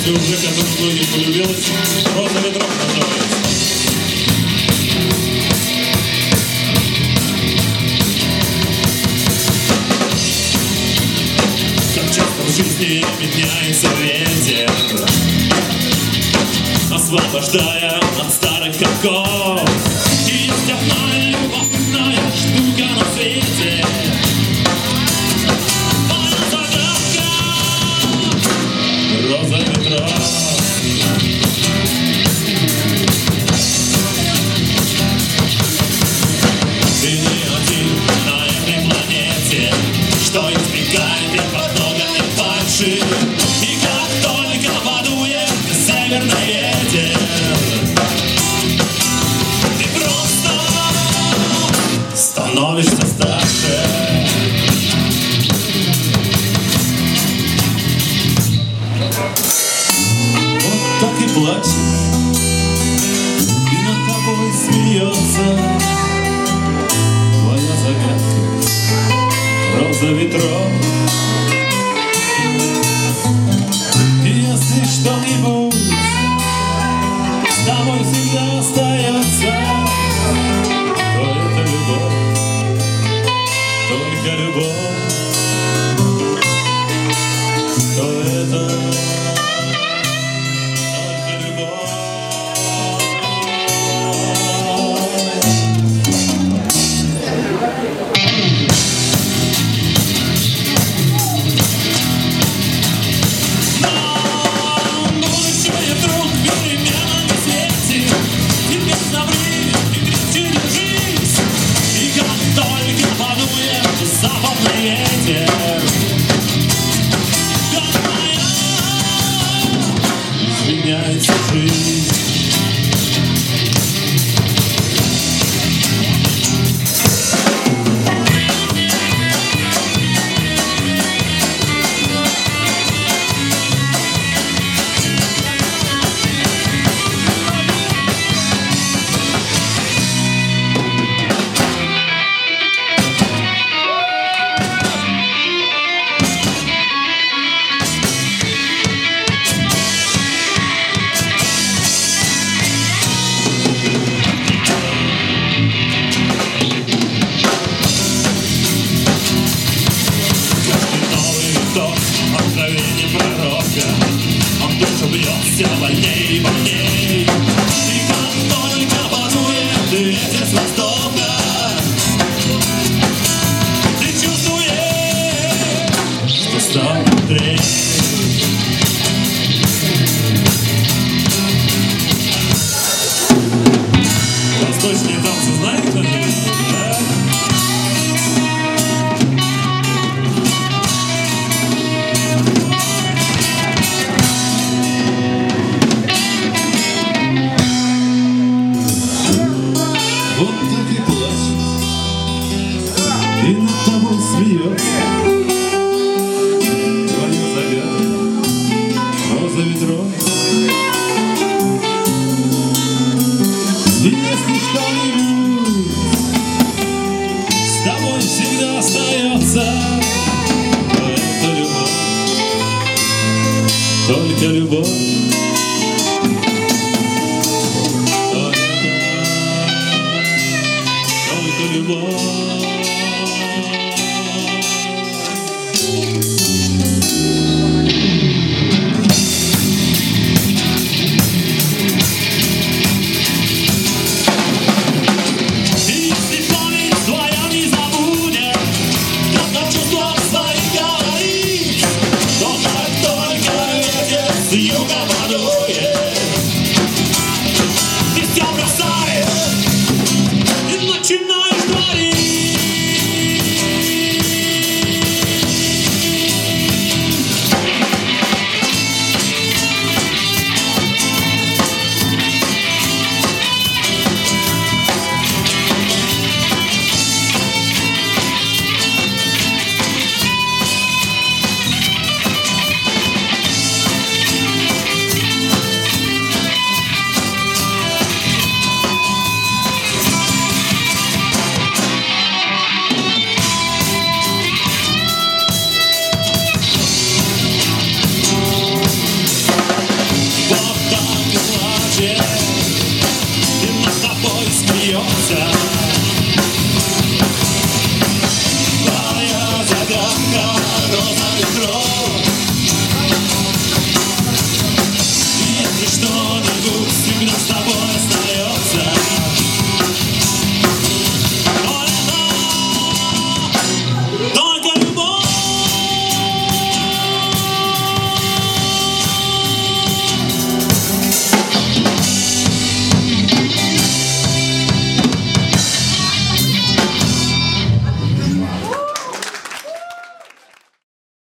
песню уже, которая многим полюбилась. «Роза ветров» называется. Как часто в жизни меняется ветер, освобождая от старых оков. И есть одна любопытная штука на свете. Моя загадка — роза ветров. Ты не один на этой планете, что избегает потока и фальши. И как только подует северный ветер, ты просто становишься старше. Вот так и плачет, и над тобой смеется твоя загадка — роза ветров. И если что-нибудь с тобой всегда остается, то это любовь, только любовь, то это только любовь. Будущее вдруг перемена не светит, теперь замри и крепче держись. И как только подует западный ветер, как моя изменяется жизнь. Откровение пророка, он душу бьется больней и больней. И как только подует ветер с востока, ты чувствуешь, что стал быстрее. Восточные танцы знаете кто-нибудь? Да? Вот так и плачет, и над тобой смеется твоя загадка — роза ветров. И если что-нибудь с тобой всегда остается, то это любовь, только любовь.